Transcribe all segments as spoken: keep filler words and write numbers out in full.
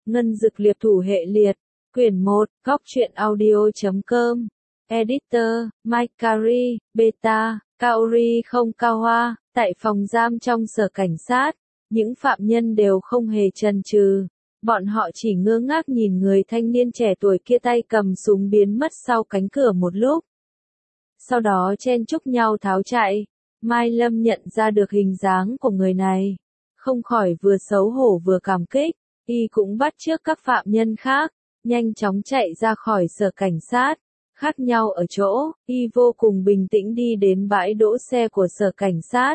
Ngân Dực Liệp Thủ Hệ Liệt, Quyển một, Góc truyện audio chấm com, Editor, Mike Carey, Beta, Kaori không cao hoa, tại phòng giam trong sở cảnh sát, những phạm nhân đều không hề chần chừ. Bọn họ chỉ ngơ ngác nhìn người thanh niên trẻ tuổi kia tay cầm súng biến mất sau cánh cửa một lúc. Sau đó chen chúc nhau tháo chạy. Mai Lâm nhận ra được hình dáng của người này. Không khỏi vừa xấu hổ vừa cảm kích. Y cũng bắt chước các phạm nhân khác. Nhanh chóng chạy ra khỏi sở cảnh sát. Khác nhau ở chỗ, Y vô cùng bình tĩnh đi đến bãi đỗ xe của sở cảnh sát.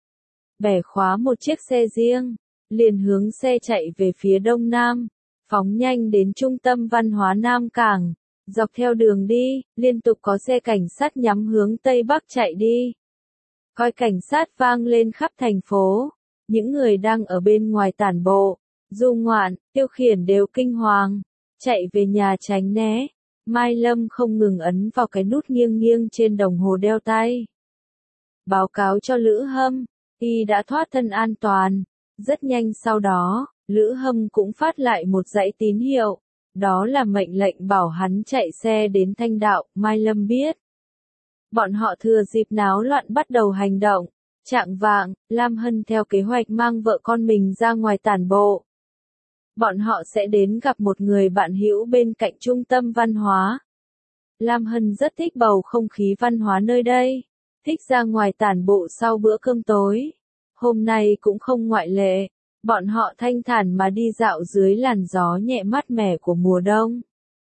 Bẻ khóa một chiếc xe riêng. Liền hướng xe chạy về phía đông nam. Phóng nhanh đến trung tâm văn hóa Nam Cảng. Dọc theo đường đi, liên tục có xe cảnh sát nhắm hướng Tây Bắc chạy đi. Còi cảnh sát vang lên khắp thành phố. Những người đang ở bên ngoài tản bộ, du ngoạn, tiêu khiển đều kinh hoàng. Chạy về nhà tránh né. Mai Lâm không ngừng ấn vào cái nút nghiêng nghiêng trên đồng hồ đeo tay. Báo cáo cho Lữ Hâm, y đã thoát thân an toàn. Rất nhanh sau đó, Lữ Hâm cũng phát lại một dãy tín hiệu. Đó là mệnh lệnh bảo hắn chạy xe đến Thanh Đạo. Mai Lâm biết. Bọn họ thừa dịp náo loạn bắt đầu hành động. Chạng vạng, Lam Hân theo kế hoạch mang vợ con mình ra ngoài tản bộ. Bọn họ sẽ đến gặp một người bạn hữu bên cạnh trung tâm văn hóa. Lam Hân rất thích bầu không khí văn hóa nơi đây. Thích ra ngoài tản bộ sau bữa cơm tối. Hôm nay cũng không ngoại lệ. Bọn họ thanh thản mà đi dạo dưới làn gió nhẹ mát mẻ của mùa đông.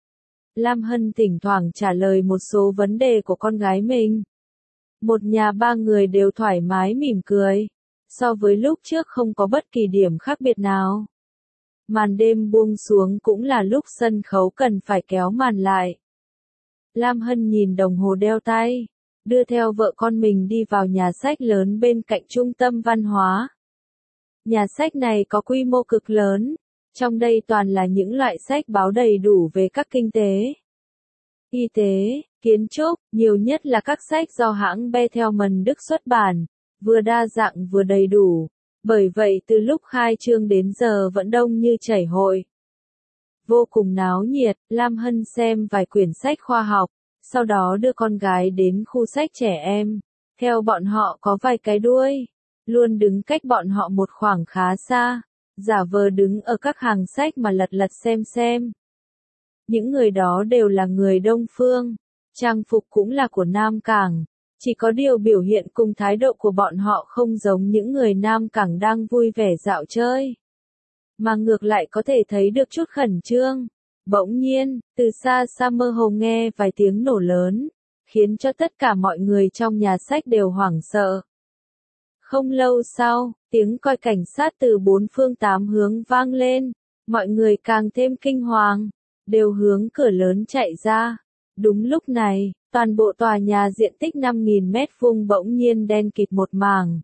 Lam Hân thỉnh thoảng trả lời một số vấn đề của con gái mình. Một nhà ba người đều thoải mái mỉm cười. So với lúc trước không có bất kỳ điểm khác biệt nào. Màn đêm buông xuống cũng là lúc sân khấu cần phải kéo màn lại. Lam Hân nhìn đồng hồ đeo tay. Đưa theo vợ con mình đi vào nhà sách lớn bên cạnh trung tâm văn hóa. Nhà sách này có quy mô cực lớn. Trong đây toàn là những loại sách báo đầy đủ về các kinh tế, y tế, kiến trúc, nhiều nhất là các sách do hãng Bertelsmann Đức xuất bản, vừa đa dạng vừa đầy đủ. Bởi vậy từ lúc khai trương đến giờ vẫn đông như chảy hội. Vô cùng náo nhiệt, Lam Hân xem vài quyển sách khoa học, sau đó đưa con gái đến khu sách trẻ em. Theo bọn họ có vài cái đuôi, luôn đứng cách bọn họ một khoảng khá xa, giả vờ đứng ở các hàng sách mà lật lật xem xem. Những người đó đều là người Đông Phương, trang phục cũng là của Nam Cảng, chỉ có điều biểu hiện cùng thái độ của bọn họ không giống những người Nam Cảng đang vui vẻ dạo chơi. Mà ngược lại có thể thấy được chút khẩn trương. Bỗng nhiên, từ xa xa mơ hồ nghe vài tiếng nổ lớn, khiến cho tất cả mọi người trong nhà sách đều hoảng sợ. Không lâu sau, tiếng còi cảnh sát từ bốn phương tám hướng vang lên, mọi người càng thêm kinh hoàng, đều hướng cửa lớn chạy ra. Đúng lúc này, toàn bộ tòa nhà diện tích năm nghìn mét vuông bỗng nhiên đen kịt một mảng.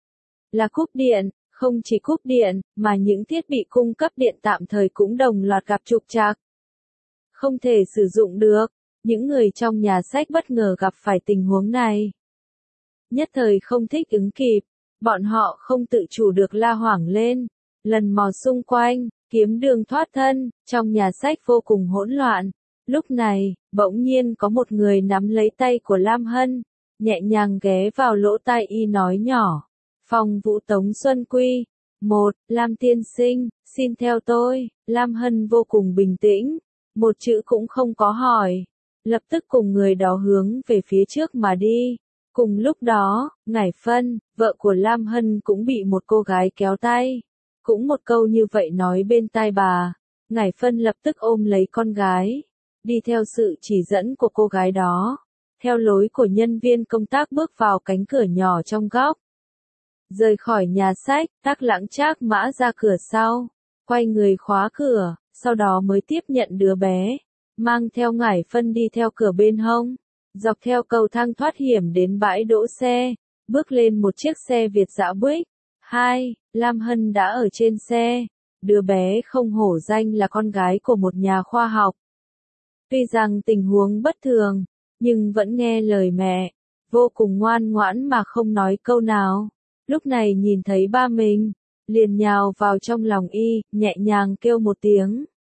Là cúp điện, không chỉ cúp điện, mà những thiết bị cung cấp điện tạm thời cũng đồng loạt gặp trục trặc. Không thể sử dụng được, những người trong nhà sách bất ngờ gặp phải tình huống này. Nhất thời không thích ứng kịp, bọn họ không tự chủ được la hoảng lên, lần mò xung quanh, kiếm đường thoát thân, trong nhà sách vô cùng hỗn loạn. Lúc này, bỗng nhiên có một người nắm lấy tay của Lam Hân, nhẹ nhàng ghé vào lỗ tai y nói nhỏ. Phòng Vũ Tống Xuân Quy. Một, Lam tiên sinh, xin theo tôi. Lam Hân vô cùng bình tĩnh, một chữ cũng không có hỏi. Lập tức cùng người đó hướng về phía trước mà đi. Cùng lúc đó, Ngải Phân, vợ của Lam Hân cũng bị một cô gái kéo tay. Cũng một câu như vậy nói bên tai bà. Ngải Phân lập tức ôm lấy con gái. Đi theo sự chỉ dẫn của cô gái đó. Theo lối của nhân viên công tác bước vào cánh cửa nhỏ trong góc. Rời khỏi nhà sách, Tắc Lãng Trác Mã ra cửa sau. Quay người khóa cửa, sau đó mới tiếp nhận đứa bé. Mang theo Ngải Phân đi theo cửa bên hông. Dọc theo cầu thang thoát hiểm đến bãi đỗ xe. Bước lên một chiếc xe Việt dã Buick. Hai, Lam Hân đã ở trên xe. Đứa bé không hổ danh là con gái của một nhà khoa học. Tuy rằng tình huống bất thường, nhưng vẫn nghe lời mẹ. Vô cùng ngoan ngoãn mà không nói câu nào. Lúc này nhìn thấy ba mình, liền nhào vào trong lòng y, nhẹ nhàng kêu một tiếng.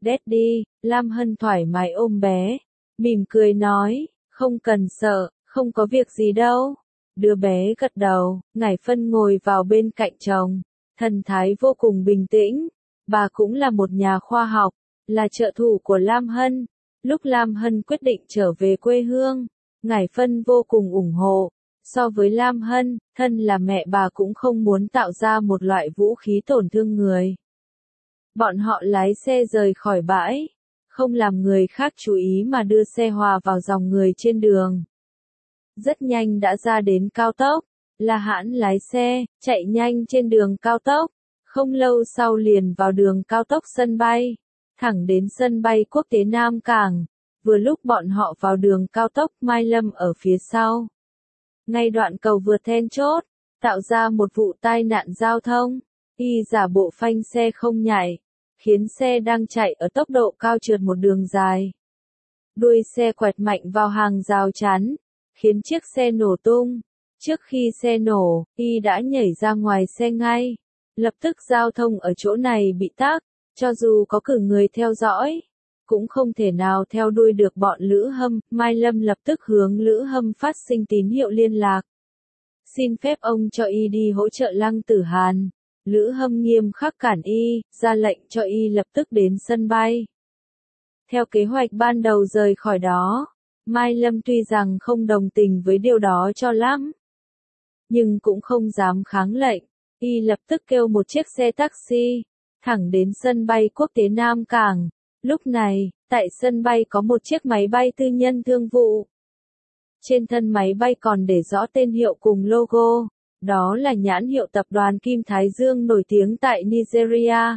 Daddy, Lam Hân thoải mái ôm bé, mỉm cười nói, không cần sợ, không có việc gì đâu. Đứa bé gật đầu, Ngải Phân ngồi vào bên cạnh chồng, thần thái vô cùng bình tĩnh. Bà cũng là một nhà khoa học, là trợ thủ của Lam Hân. Lúc Lam Hân quyết định trở về quê hương, Ngải Phân vô cùng ủng hộ. So với Lam Hân, thân là mẹ bà cũng không muốn tạo ra một loại vũ khí tổn thương người. Bọn họ lái xe rời khỏi bãi, không làm người khác chú ý mà đưa xe hòa vào dòng người trên đường. Rất nhanh đã ra đến cao tốc, La Hãn lái xe, chạy nhanh trên đường cao tốc. Không lâu sau liền vào đường cao tốc sân bay, thẳng đến sân bay quốc tế Nam Cảng. Vừa lúc bọn họ vào đường cao tốc, Mai Lâm ở phía sau. Ngay đoạn cầu vượt then chốt, tạo ra một vụ tai nạn giao thông. Y giả bộ phanh xe không nhảy, khiến xe đang chạy ở tốc độ cao trượt một đường dài. Đuôi xe quẹt mạnh vào hàng rào chắn, khiến chiếc xe nổ tung. Trước khi xe nổ, Y đã nhảy ra ngoài xe ngay. Lập tức giao thông ở chỗ này bị tắc, cho dù có cử người theo dõi, cũng không thể nào theo đuôi được bọn Lữ Hâm. Mai Lâm lập tức hướng Lữ Hâm phát sinh tín hiệu liên lạc. Xin phép ông cho Y đi hỗ trợ Lăng Tử Hàn. Lữ Hâm nghiêm khắc cản Y, ra lệnh cho Y lập tức đến sân bay. Theo kế hoạch ban đầu rời khỏi đó, Mai Lâm tuy rằng không đồng tình với điều đó cho lắm, nhưng cũng không dám kháng lệnh. Y lập tức kêu một chiếc xe taxi, thẳng đến sân bay quốc tế Nam Cảng. Lúc này, tại sân bay có một chiếc máy bay tư nhân thương vụ. Trên thân máy bay còn để rõ tên hiệu cùng logo, đó là nhãn hiệu tập đoàn Kim Thái Dương nổi tiếng tại Nigeria.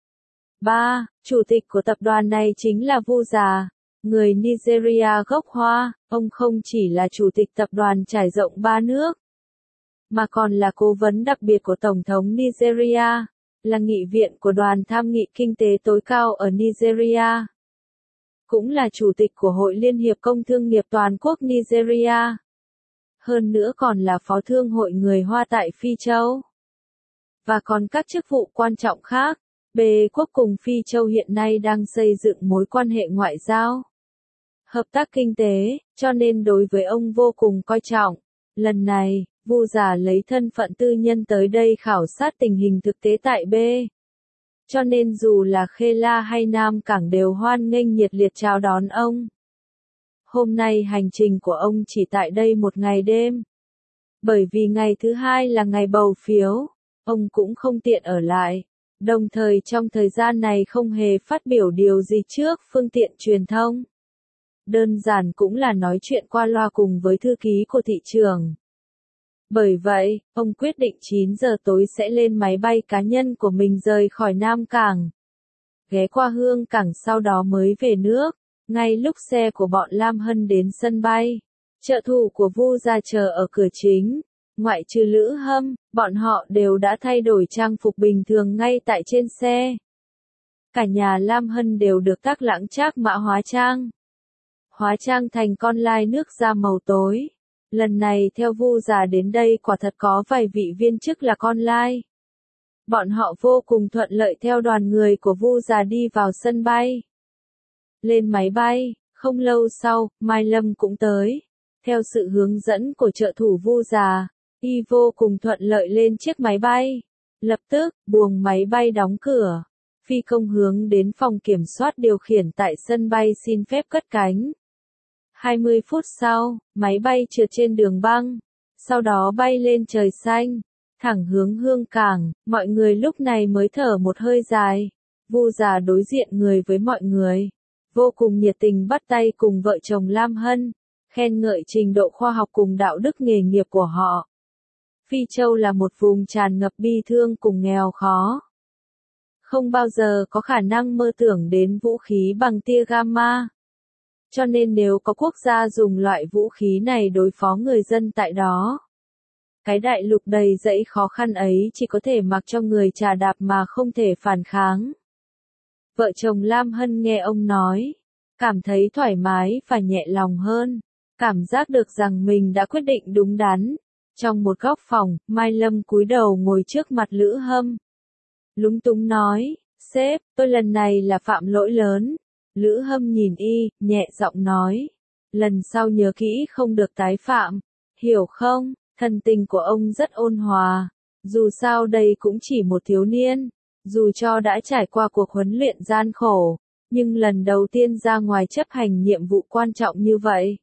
ba. Chủ tịch của tập đoàn này chính là Vu Già, người Nigeria gốc Hoa. Ông không chỉ là chủ tịch tập đoàn trải rộng ba nước, mà còn là cố vấn đặc biệt của Tổng thống Nigeria, là nghị viện của Đoàn Tham nghị Kinh tế tối cao ở Nigeria. Cũng là chủ tịch của Hội Liên hiệp Công thương nghiệp Toàn quốc Nigeria. Hơn nữa còn là phó thương hội người Hoa tại Phi Châu. Và còn các chức vụ quan trọng khác. Bề quốc cùng Phi Châu hiện nay đang xây dựng mối quan hệ ngoại giao, hợp tác kinh tế, cho nên đối với ông vô cùng coi trọng. Lần này, Vu Già lấy thân phận tư nhân tới đây khảo sát tình hình thực tế tại B. Cho nên dù là Khê La hay Nam Cảng đều hoan nghênh nhiệt liệt chào đón ông. Hôm nay hành trình của ông chỉ tại đây một ngày đêm. Bởi vì ngày thứ hai là ngày bầu phiếu, ông cũng không tiện ở lại. Đồng thời trong thời gian này không hề phát biểu điều gì trước phương tiện truyền thông. Đơn giản cũng là nói chuyện qua loa cùng với thư ký của thị trường. Bởi vậy, ông quyết định chín giờ tối sẽ lên máy bay cá nhân của mình rời khỏi Nam Cảng. Ghé qua Hương Cảng sau đó mới về nước. Ngay lúc xe của bọn Lam Hân đến sân bay, trợ thủ của Vu Gia chờ ở cửa chính. Ngoại trừ Lữ Hâm, bọn họ đều đã thay đổi trang phục bình thường ngay tại trên xe. Cả nhà Lam Hân đều được Tác Lãng Trác Mã hóa trang. Hóa trang thành con lai nước da màu tối. Lần này theo Vu Già đến đây quả thật có vài vị viên chức là con lai. Bọn họ vô cùng thuận lợi theo đoàn người của Vu Già đi vào sân bay. Lên máy bay, không lâu sau, Mai Lâm cũng tới. Theo sự hướng dẫn của trợ thủ Vu Già, Y vô cùng thuận lợi lên chiếc máy bay. Lập tức, buồng máy bay đóng cửa. Phi công hướng đến phòng kiểm soát điều khiển tại sân bay xin phép cất cánh. hai mươi phút sau, máy bay trượt trên đường băng. Sau đó bay lên trời xanh, thẳng hướng Hương Cảng. Mọi người lúc này mới thở một hơi dài. Vu Già đối diện người với mọi người, vô cùng nhiệt tình bắt tay cùng vợ chồng Lam Hân, khen ngợi trình độ khoa học cùng đạo đức nghề nghiệp của họ. Phi Châu là một vùng tràn ngập bi thương cùng nghèo khó. Không bao giờ có khả năng mơ tưởng đến vũ khí bằng tia gamma. Cho nên nếu có quốc gia dùng loại vũ khí này đối phó người dân tại đó, cái đại lục đầy dẫy khó khăn ấy chỉ có thể mặc cho người trà đạp mà không thể phản kháng. Vợ chồng Lam Hân nghe ông nói, cảm thấy thoải mái và nhẹ lòng hơn, cảm giác được rằng mình đã quyết định đúng đắn. Trong một góc phòng, Mai Lâm cúi đầu ngồi trước mặt Lữ Hâm. Lúng túng nói, Sếp, tôi lần này là phạm lỗi lớn. Lữ Hâm nhìn y, nhẹ giọng nói. Lần sau nhớ kỹ không được tái phạm. Hiểu không? Thần tình của ông rất ôn hòa. Dù sao đây cũng chỉ một thiếu niên. Dù cho đã trải qua cuộc huấn luyện gian khổ. Nhưng lần đầu tiên ra ngoài chấp hành nhiệm vụ quan trọng như vậy.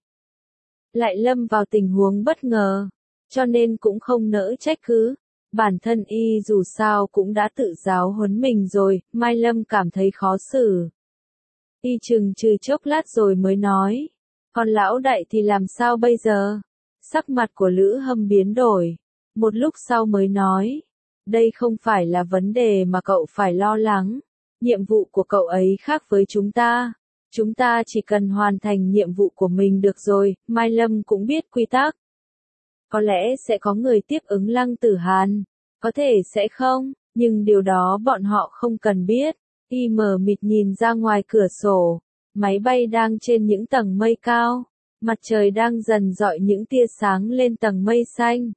Lại lâm vào tình huống bất ngờ. Cho nên cũng không nỡ trách cứ. Bản thân y dù sao cũng đã tự giáo huấn mình rồi, Mai Lâm cảm thấy khó xử. Y chừng chừ chốc lát rồi mới nói. Còn lão đại thì làm sao bây giờ? Sắc mặt của Lữ Hâm biến đổi. Một lúc sau mới nói. Đây không phải là vấn đề mà cậu phải lo lắng. Nhiệm vụ của cậu ấy khác với chúng ta. Chúng ta chỉ cần hoàn thành nhiệm vụ của mình được rồi. Mai Lâm cũng biết quy tắc. Có lẽ sẽ có người tiếp ứng Lăng Tử Hàn. Có thể sẽ không, nhưng điều đó bọn họ không cần biết. Y mờ mịt nhìn ra ngoài cửa sổ. Máy bay đang trên những tầng mây cao. Mặt trời đang dần rọi những tia sáng lên tầng mây xanh.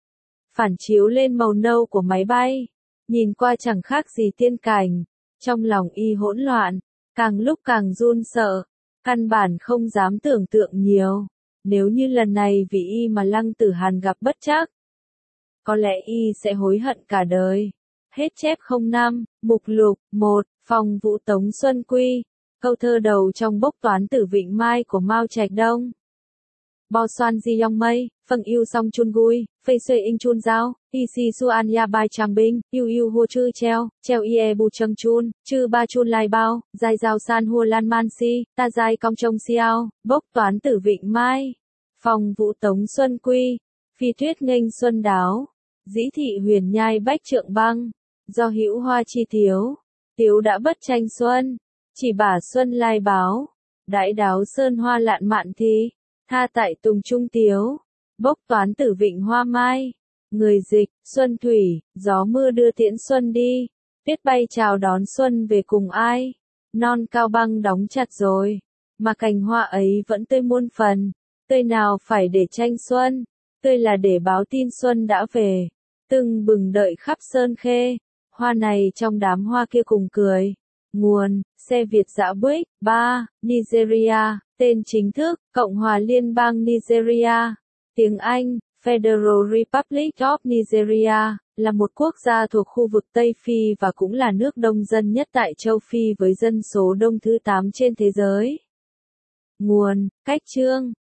Phản chiếu lên màu nâu của máy bay. Nhìn qua chẳng khác gì tiên cảnh. Trong lòng y hỗn loạn. Càng lúc càng run sợ. Căn bản không dám tưởng tượng nhiều. Nếu như lần này vì y mà Lăng Tử Hàn gặp bất trắc. Có lẽ y sẽ hối hận cả đời. Hết chép không năm, mục lục, một, Phong Vũ Tống Xuân Quy. Câu thơ đầu trong bốc toán tử Vịnh Mai của Mao Trạch Đông. Bo xoan di yong mây, phâng yêu song chun gui, phê xuê in chun giao, y si suan ya bai trang binh, yêu yêu hua chư treo, treo ie bu châng chun, chư ba chun lai bao, dài giao san hua lan man si, ta dài cong trông xiao, bốc toán tử Vịnh Mai. Phong Vũ Tống Xuân Quy, phi tuyết nghênh xuân đáo, dĩ thị huyền nhai bách trượng băng, do hữu hoa chi thiếu, tiếu đã bất tranh xuân, chỉ bả xuân lai báo, đãi đáo sơn hoa lạn mạn thi, tha tại tùng trung tiếu, bốc toán tử Vịnh Hoa Mai, người dịch, Xuân Thủy, gió mưa đưa tiễn xuân đi, tuyết bay chào đón xuân về cùng ai, non cao băng đóng chặt rồi, mà cành hoa ấy vẫn tươi muôn phần. Tươi nào phải để tranh xuân, tươi là để báo tin xuân đã về, tưng bừng đợi khắp sơn khê, hoa này trong đám hoa kia cùng cười. Nguồn, xe Việt dã Buick, ba, Nigeria, tên chính thức, Cộng hòa Liên bang Nigeria, tiếng Anh, Federal Republic of Nigeria, là một quốc gia thuộc khu vực Tây Phi và cũng là nước đông dân nhất tại châu Phi với dân số đông thứ tám trên thế giới. Nguồn, cách chương.